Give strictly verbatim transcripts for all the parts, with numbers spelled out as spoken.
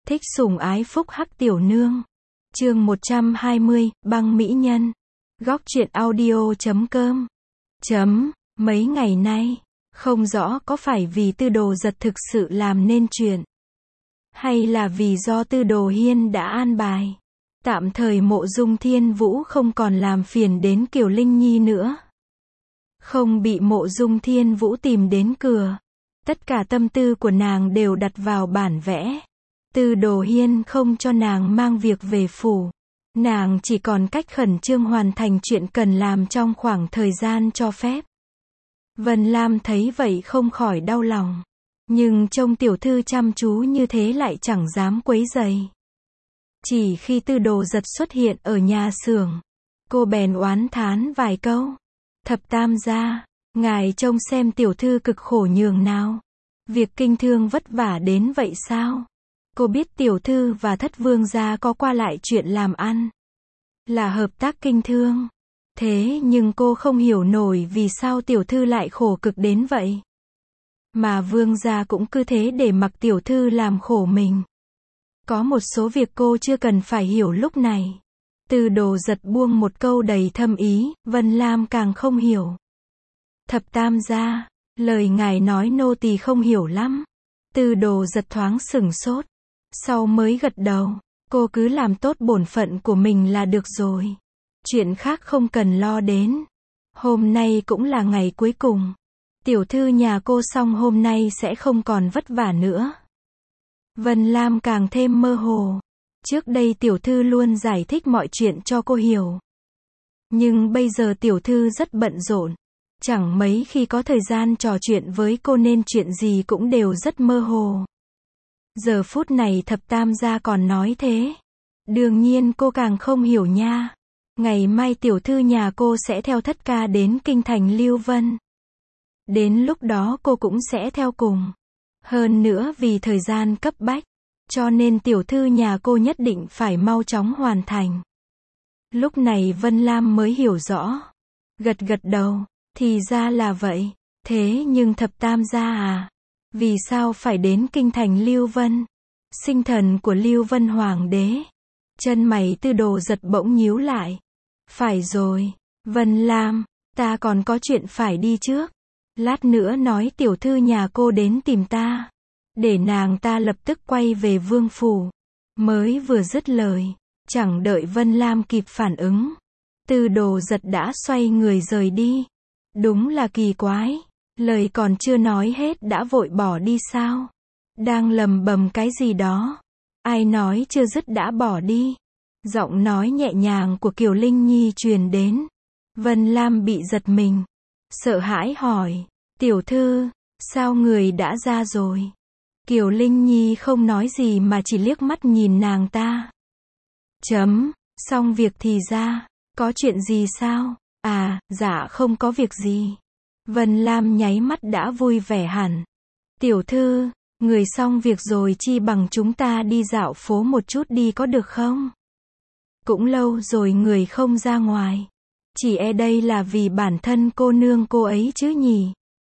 Thích sủng ái phúc hắc tiểu nương. Chương một trăm hai mươi, băng mỹ nhân. Góc truyện audio chấm com. Chấm, mấy ngày nay, không rõ có phải vì Tư Đồ Giật thực sự làm nên chuyện, hay là vì do Tư Đồ Hiên đã an bài. Tạm thời Mộ Dung Thiên Vũ không còn làm phiền đến Kiều Linh Nhi nữa. Không bị Mộ Dung Thiên Vũ tìm đến cửa. Tất cả tâm tư của nàng đều đặt vào bản vẽ. Tư Đồ Hiên không cho nàng mang việc về phủ. Nàng chỉ còn cách khẩn trương hoàn thành chuyện cần làm trong khoảng thời gian cho phép. Vân Lam thấy vậy không khỏi đau lòng. Nhưng trông tiểu thư chăm chú như thế lại chẳng dám quấy rầy. Chỉ khi Tư Đồ Giật xuất hiện ở nhà xưởng, cô bèn oán thán vài câu. Thập tam gia, ngài trông xem tiểu thư cực khổ nhường nào. Việc kinh thương vất vả đến vậy sao? Cô biết tiểu thư và Thất vương gia có qua lại chuyện làm ăn, là hợp tác kinh thương. Thế nhưng cô không hiểu nổi vì sao tiểu thư lại khổ cực đến vậy. Mà vương gia cũng cứ thế để mặc tiểu thư làm khổ mình. Có một số việc cô chưa cần phải hiểu lúc này. Tư Đồ Giật buông một câu đầy thâm ý, Vân Lam càng không hiểu. Thập tam gia, lời ngài nói nô tỳ không hiểu lắm. Tư Đồ Giật thoáng sửng sốt, sau mới gật đầu. Cô cứ làm tốt bổn phận của mình là được rồi. Chuyện khác không cần lo đến. Hôm nay cũng là ngày cuối cùng. Tiểu thư nhà cô xong hôm nay sẽ không còn vất vả nữa. Vân Lam càng thêm mơ hồ. Trước đây tiểu thư luôn giải thích mọi chuyện cho cô hiểu. Nhưng bây giờ tiểu thư rất bận rộn. Chẳng mấy khi có thời gian trò chuyện với cô nên chuyện gì cũng đều rất mơ hồ. Giờ phút này thập tam gia còn nói thế. Đương nhiên cô càng không hiểu nha. Ngày mai tiểu thư nhà cô sẽ theo thất ca đến kinh thành Lưu Vân. Đến lúc đó cô cũng sẽ theo cùng. Hơn nữa vì thời gian cấp bách, cho nên tiểu thư nhà cô nhất định phải mau chóng hoàn thành. Lúc này Vân Lam mới hiểu rõ. Gật gật đầu, thì ra là vậy. Thế nhưng thập tam gia à, vì sao phải đến kinh thành Lưu Vân? Sinh thần của Lưu Vân Hoàng đế. Chân mày Tư Đồ Giật bỗng nhíu lại. Phải rồi, Vân Lam, ta còn có chuyện phải đi trước. Lát nữa nói tiểu thư nhà cô đến tìm ta, để nàng ta lập tức quay về vương phủ. Mới vừa dứt lời, chẳng đợi Vân Lam kịp phản ứng, Tư Đồ Giật đã xoay người rời đi. Đúng là kỳ quái, lời còn chưa nói hết đã vội bỏ đi sao? Đang lầm bầm cái gì đó, ai nói chưa dứt đã bỏ đi. Giọng nói nhẹ nhàng của Kiều Linh Nhi truyền đến. Vân Lam bị giật mình, sợ hãi hỏi, tiểu thư, sao người đã ra rồi? Kiều Linh Nhi không nói gì mà chỉ liếc mắt nhìn nàng ta. Chấm, xong việc thì ra, có chuyện gì sao? À, dạ không có việc gì. Vân Lam nháy mắt đã vui vẻ hẳn. Tiểu thư, người xong việc rồi chi bằng chúng ta đi dạo phố một chút đi có được không? Cũng lâu rồi người không ra ngoài. Chỉ e đây là vì bản thân cô nương cô ấy chứ nhỉ?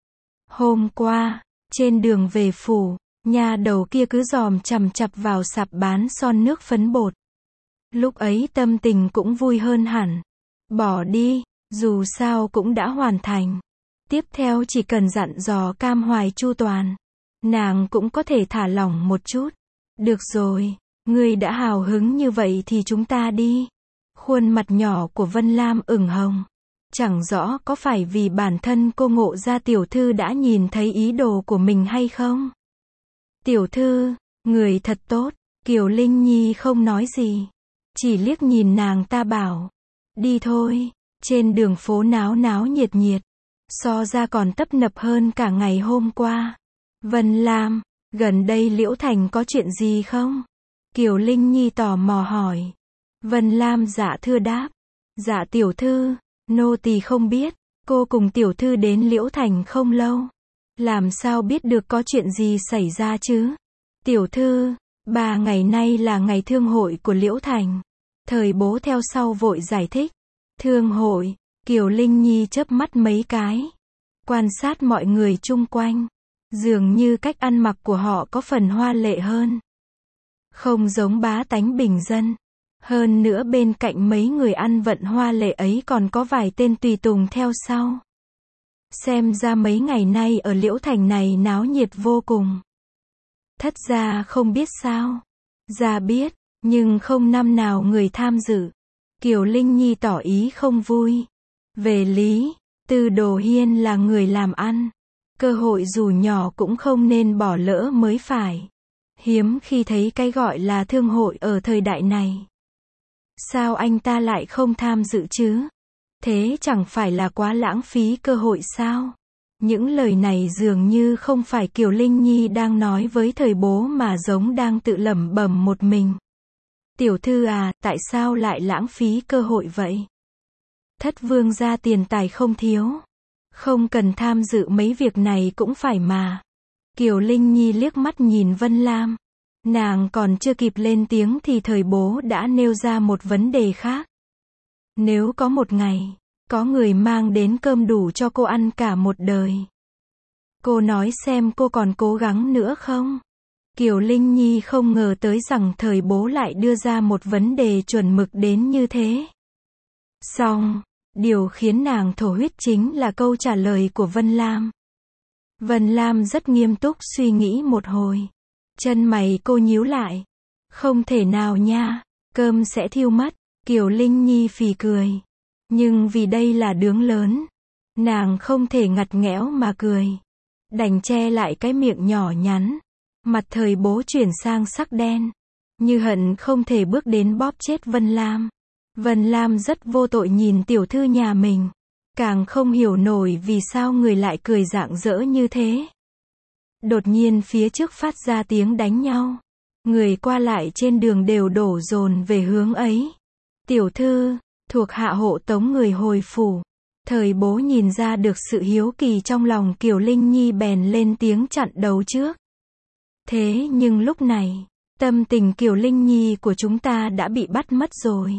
Hôm qua, trên đường về phủ, nhà đầu kia cứ dòm chằm chặp vào sạp bán son nước phấn bột. Lúc ấy tâm tình cũng vui hơn hẳn. Bỏ đi, dù sao cũng đã hoàn thành. Tiếp theo chỉ cần dặn dò Cam Hoài chu toàn, nàng cũng có thể thả lỏng một chút. Được rồi, ngươi đã hào hứng như vậy thì chúng ta đi. Khuôn mặt nhỏ của Vân Lam ửng hồng. Chẳng rõ có phải vì bản thân cô ngộ ra tiểu thư đã nhìn thấy ý đồ của mình hay không? Tiểu thư, người thật tốt. Kiều Linh Nhi không nói gì, chỉ liếc nhìn nàng ta bảo, đi thôi. Trên đường phố náo náo nhiệt nhiệt, so ra còn tấp nập hơn cả ngày hôm qua. Vân Lam, gần đây Liễu Thành có chuyện gì không? Kiều Linh Nhi tò mò hỏi. Vân Lam dạ thưa đáp. Dạ tiểu thư, nô tỳ không biết. Cô cùng tiểu thư đến Liễu Thành không lâu, làm sao biết được có chuyện gì xảy ra chứ? Tiểu thư, ba ngày nay là ngày thương hội của Liễu Thành. Thời bố theo sau vội giải thích. Thương hội? Kiều Linh Nhi chớp mắt mấy cái, quan sát mọi người chung quanh. Dường như cách ăn mặc của họ có phần hoa lệ hơn. không giống bá tánh bình dân. Hơn nữa bên cạnh mấy người ăn vận hoa lệ ấy còn có vài tên tùy tùng theo sau. Xem ra mấy ngày nay ở Liễu Thành này náo nhiệt vô cùng. Thất gia không biết sao. Gia biết, nhưng không năm nào người tham dự. Kiều Linh Nhi tỏ ý không vui. Về lý, Tư Đồ Hiên là người làm ăn. Cơ hội dù nhỏ cũng không nên bỏ lỡ mới phải. Hiếm khi thấy cái gọi là thương hội ở thời đại này. Sao anh ta lại không tham dự chứ? Thế chẳng phải là quá lãng phí cơ hội sao? Những lời này dường như không phải Kiều Linh Nhi đang nói với thời bố mà giống đang tự lẩm bẩm một mình. Tiểu thư à, tại sao lại lãng phí cơ hội vậy? Thất vương gia tiền tài không thiếu. Không cần tham dự mấy việc này cũng phải mà. Kiều Linh Nhi liếc mắt nhìn Vân Lam. Nàng còn chưa kịp lên tiếng thì thời bố đã nêu ra một vấn đề khác. Nếu có một ngày, có người mang đến cơm đủ cho cô ăn cả một đời. Cô nói xem cô còn cố gắng nữa không? Kiều Linh Nhi không ngờ tới rằng thời bố lại đưa ra một vấn đề chuẩn mực đến như thế. Song, điều khiến nàng thổ huyết chính là câu trả lời của Vân Lam. Vân Lam rất nghiêm túc suy nghĩ một hồi. Chân mày cô nhíu lại. Không thể nào nha, cơm sẽ thiêu mất. Kiều Linh Nhi phì cười. Nhưng vì đây là đướng lớn, nàng không thể ngặt nghẽo mà cười. Đành che lại cái miệng nhỏ nhắn. Mặt thời bố chuyển sang sắc đen. Như hận không thể bước đến bóp chết Vân Lam. Vân Lam rất vô tội nhìn tiểu thư nhà mình. Càng không hiểu nổi vì sao người lại cười rạng rỡ như thế. Đột nhiên phía trước phát ra tiếng đánh nhau. Người qua lại trên đường đều đổ dồn về hướng ấy. Tiểu thư, thuộc hạ hộ tống người hồi phủ. Thời bố nhìn ra được sự hiếu kỳ trong lòng Kiều Linh Nhi bèn lên tiếng chặn đầu trước. Thế nhưng lúc này, tâm tình Kiều Linh Nhi của chúng ta đã bị bắt mất rồi.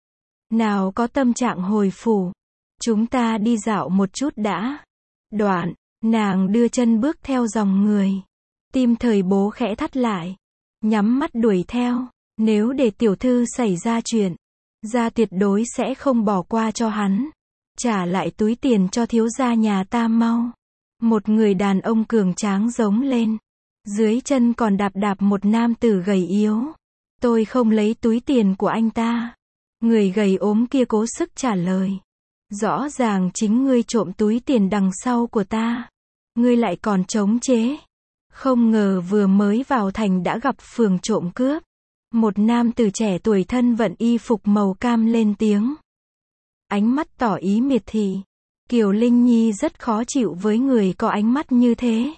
Nào có tâm trạng hồi phủ. Chúng ta đi dạo một chút đã. Đoạn, nàng đưa chân bước theo dòng người. Tim thời bố khẽ thắt lại. Nhắm mắt đuổi theo. Nếu để tiểu thư xảy ra chuyện, gia tuyệt đối sẽ không bỏ qua cho hắn. Trả lại túi tiền cho thiếu gia nhà ta mau. Một người đàn ông cường tráng giống lên. Dưới chân còn đạp đạp một nam tử gầy yếu. Tôi không lấy túi tiền của anh ta. Người gầy ốm kia cố sức trả lời. Rõ ràng chính ngươi trộm túi tiền đằng sau của ta. Ngươi lại còn chống chế. Không ngờ vừa mới vào thành đã gặp phường trộm cướp. Một nam tử trẻ tuổi thân vận y phục màu cam lên tiếng. Ánh mắt tỏ ý miệt thị. Kiều Linh Nhi rất khó chịu với người có ánh mắt như thế.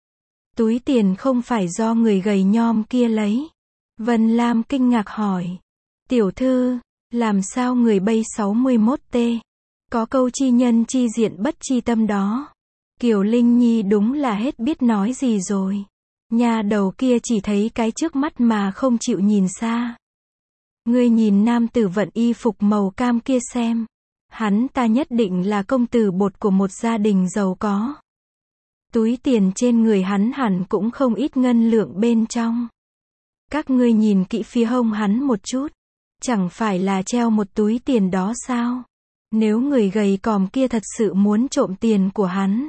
Túi tiền không phải do người gầy nhom kia lấy. Vân Lam kinh ngạc hỏi. Tiểu thư, làm sao người bay sáu mươi mốt T? Có câu chi nhân chi diện bất chi tâm đó. Kiều Linh Nhi đúng là hết biết nói gì rồi. Nhà đầu kia chỉ thấy cái trước mắt mà không chịu nhìn xa. Ngươi nhìn nam tử vận y phục màu cam kia xem. Hắn ta nhất định là công tử bột của một gia đình giàu có. Túi tiền trên người hắn hẳn cũng không ít ngân lượng bên trong. Các ngươi nhìn kỹ phía hông hắn một chút. Chẳng phải là treo một túi tiền đó sao? Nếu người gầy còm kia thật sự muốn trộm tiền của hắn,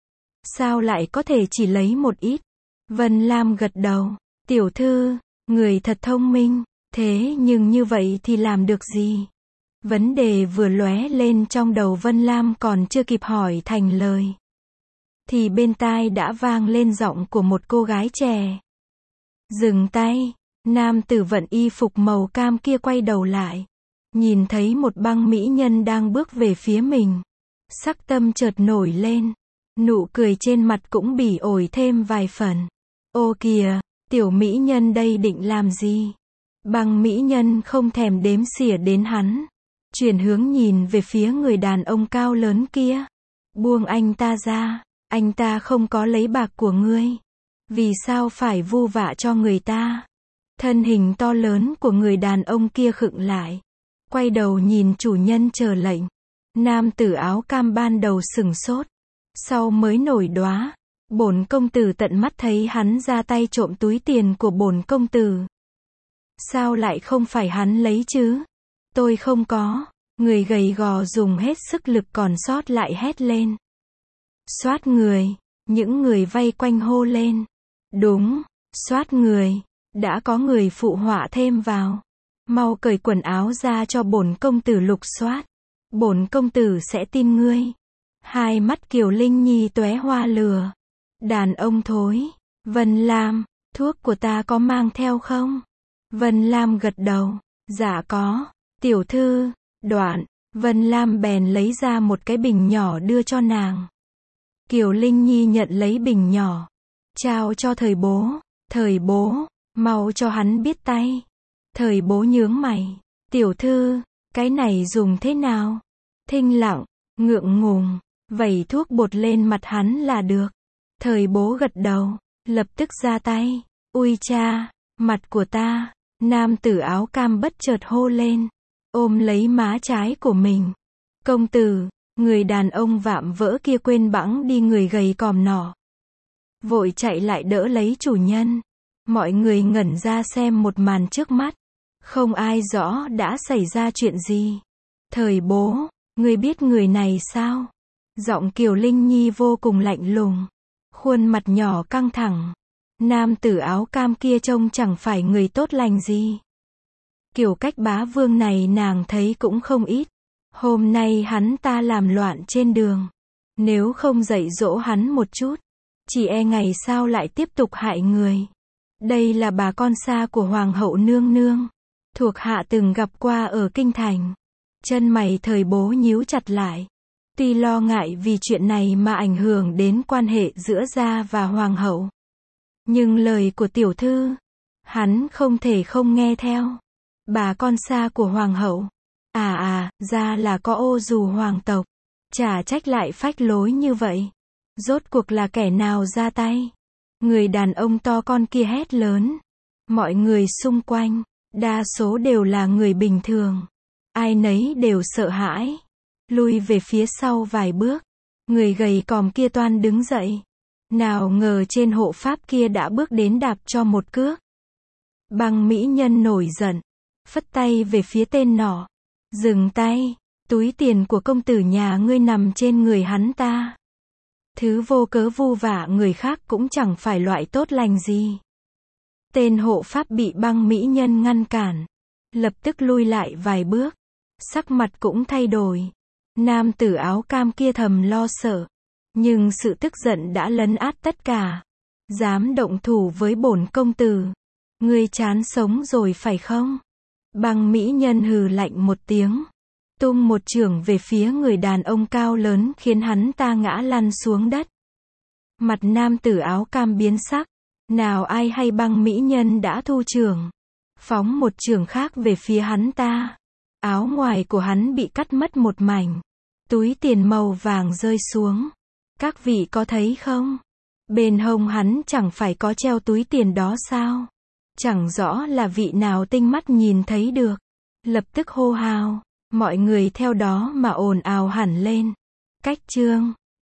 sao lại có thể chỉ lấy một ít? Vân Lam gật đầu. Tiểu thư, người thật thông minh. Thế nhưng như vậy thì làm được gì? Vấn đề vừa lóe lên trong đầu Vân Lam còn chưa kịp hỏi thành lời. Thì bên tai đã vang lên giọng của một cô gái trẻ. Dừng tay. Nam tử vận y phục màu cam kia quay đầu lại. Nhìn thấy một băng mỹ nhân đang bước về phía mình. Sắc tâm chợt nổi lên. Nụ cười trên mặt cũng bỉ ổi thêm vài phần. Ô kìa, tiểu mỹ nhân đây định làm gì? Băng mỹ nhân không thèm đếm xỉa đến hắn. Chuyển hướng nhìn về phía người đàn ông cao lớn kia. Buông anh ta ra, anh ta không có lấy bạc của ngươi. Vì sao phải vu vạ cho người ta? Thân hình to lớn của người đàn ông kia khựng lại. Quay đầu nhìn chủ nhân chờ lệnh. Nam tử áo cam ban đầu sửng sốt. Sau mới nổi đoá. Bổn công tử tận mắt thấy hắn ra tay trộm túi tiền của bổn công tử. Sao lại không phải hắn lấy chứ? Tôi không có. Người gầy gò dùng hết sức lực còn sót lại hét lên. Soát người. Những người vây quanh hô lên. Đúng, soát người. Đã có người phụ họa thêm vào. Mau cởi quần áo ra cho bổn công tử lục soát. Bổn công tử sẽ tin ngươi. Hai mắt Kiều Linh Nhi tóe hoa lửa. Đàn ông thối. Vân Lam, thuốc của ta có mang theo không? Vân Lam gật đầu. Dạ có. Tiểu thư. Đoạn, Vân Lam bèn lấy ra một cái bình nhỏ đưa cho nàng. Kiều Linh Nhi nhận lấy bình nhỏ. Trao cho thời bố. Thời bố, mau cho hắn biết tay. Thời bố nhướng mày. Tiểu thư, cái này dùng thế nào? Thinh lặng, ngượng ngùng, vẩy thuốc bột lên mặt hắn là được. Thời bố gật đầu, lập tức ra tay. Ui cha, mặt của ta. Nam tử áo cam bất chợt hô lên, ôm lấy má trái của mình. Công tử, người đàn ông vạm vỡ kia quên bẵng đi người gầy còm nọ. Vội chạy lại đỡ lấy chủ nhân. Mọi người ngẩn ra xem một màn trước mắt. Không ai rõ đã xảy ra chuyện gì. Thời bố, ngươi biết người này sao? Giọng Kiều Linh Nhi vô cùng lạnh lùng. Khuôn mặt nhỏ căng thẳng. Nam tử áo cam kia trông chẳng phải người tốt lành gì. Kiểu cách bá vương này nàng thấy cũng không ít. Hôm nay hắn ta làm loạn trên đường. Nếu không dạy dỗ hắn một chút, chỉ e ngày sau lại tiếp tục hại người. Đây là bà con xa của Hoàng hậu nương nương. Thuộc hạ từng gặp qua ở kinh thành. Chân mày thời bố nhíu chặt lại. Tuy lo ngại vì chuyện này mà ảnh hưởng đến quan hệ giữa gia và Hoàng hậu. Nhưng lời của tiểu thư, hắn không thể không nghe theo. Bà con xa của Hoàng hậu. À à, ra là có ô dù hoàng tộc. Chả trách lại phách lối như vậy. Rốt cuộc là kẻ nào ra tay? Người đàn ông to con kia hét lớn. Mọi người xung quanh, đa số đều là người bình thường. Ai nấy đều sợ hãi. Lui về phía sau vài bước. Người gầy còm kia toan đứng dậy. Nào ngờ trên hộ pháp kia đã bước đến đạp cho một cước. Băng mỹ nhân nổi giận. Phất tay về phía tên nọ. Dừng tay. Túi tiền của công tử nhà ngươi nằm trên người hắn ta. Thứ vô cớ vu vạ người khác cũng chẳng phải loại tốt lành gì. Tên hộ pháp bị băng mỹ nhân ngăn cản. Lập tức lui lại vài bước. Sắc mặt cũng thay đổi. Nam tử áo cam kia thầm lo sợ. Nhưng sự tức giận đã lấn át tất cả. Dám động thủ với bổn công tử. Ngươi chán sống rồi phải không? Băng mỹ nhân hừ lạnh một tiếng. Tung một chưởng về phía người đàn ông cao lớn khiến hắn ta ngã lăn xuống đất. Mặt nam tử áo cam biến sắc. Nào ai hay băng mỹ nhân đã thu chưởng. Phóng một chưởng khác về phía hắn ta. Áo ngoài của hắn bị cắt mất một mảnh. Túi tiền màu vàng rơi xuống. Các vị có thấy không? Bên hông hắn chẳng phải có treo túi tiền đó sao? Chẳng rõ là vị nào tinh mắt nhìn thấy được. Lập tức hô hào. Mọi người theo đó mà ồn ào hẳn lên. Cách chương